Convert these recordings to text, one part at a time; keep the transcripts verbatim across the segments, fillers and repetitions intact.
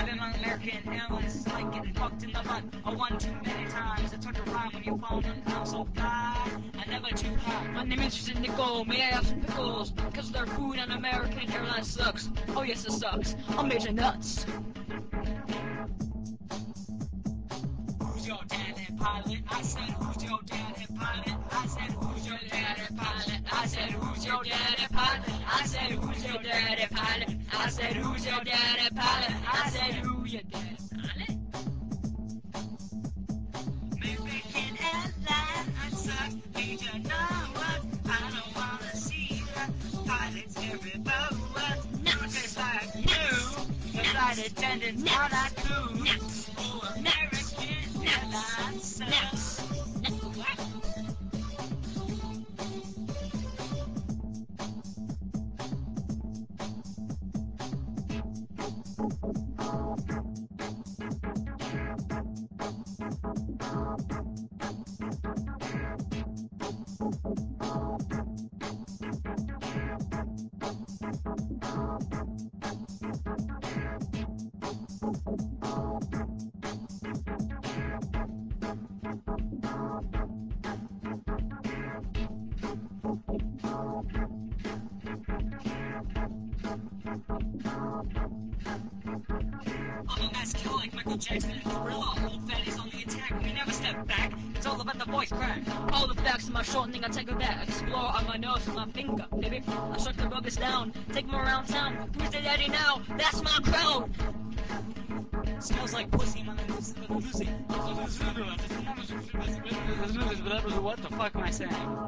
I've been on American Airlines, it's like getting fucked in the butt. A one too many times, it's hard to rhyme when you fall on. I'm so fly, I never too high. My name is Tristan Nicole, may I have some pickles? Cause their food on American Airlines sucks. Oh yes, it sucks. I'm Major Nuts. Who's your daddy pilot? I said, who's your daddy pilot? I said, who's your daddy pilot? I said, who's your daddy pilot? I said, who's your daddy pilot? I said, who's your daddy pilot? I said, who's your daddy pilot? American Airlines, I suck. Need you know what? I don't wanna see the pilots every boat. No, just like you, the flight attendants are not cool. Oh, American Airlines sucks. I'm a mass killer like Michael Jackson and Gorilla. Old fatties on the attack, we never step back. It's all about the voice crack. All the facts in my shortening, I take a that. Explore on my nose with my finger, baby. I start to rub this down, take them around town. Who's the daddy now? That's my crowd. Smells like pussy, my Lucy. What the fuck am I saying?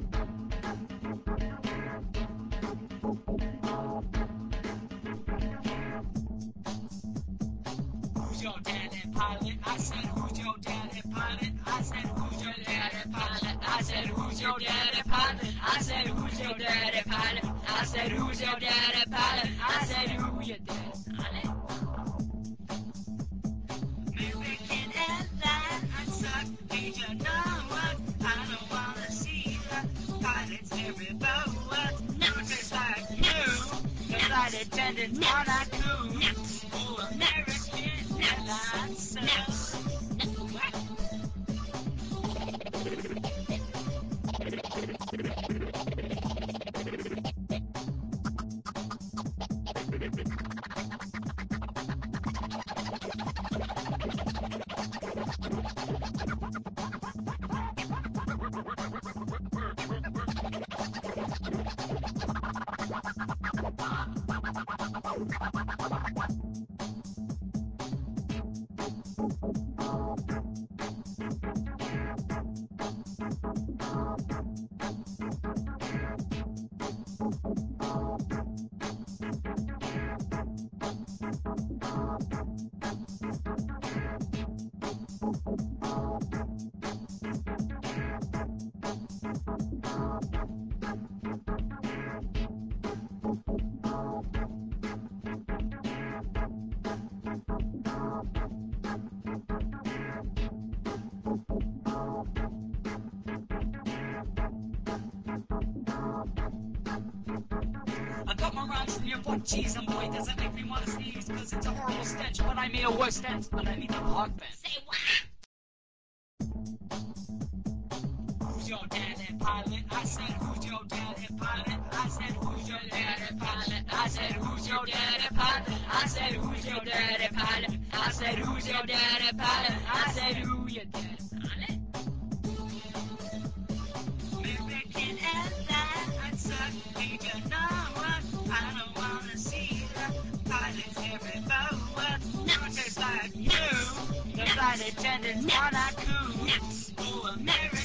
Who's your daddy pilot? I said, who's your daddy pilot? I said, who's your daddy pilot? I said, who's your daddy pilot? I said, who's your daddy pilot? I said, who's your daddy pilot? I said, who's your daddy pilot? American Airlines, I suck. Need you know what? I don't wanna see the pilots every boat. No, just like you, the flight attendants are not cool. Oh, American Airlines sucks. I got my rhymes from your butt cheese, and boy, does it make me wanna sneeze, cause it's a horrible stench, but I made a worse stench underneath the park bench. Say what? Who's your daddy pilot? I said, who's your daddy pilot? I said, who's your daddy pilot? I said, who's your daddy pilot? I said, who's your daddy pilot? I said, who's your daddy pilot? I said, who's your daddy pilot? American Airlines, I suck. Need you know what? I don't wanna see the pilots every boat. No, just like you, the flight attendants are not cool. Oh, American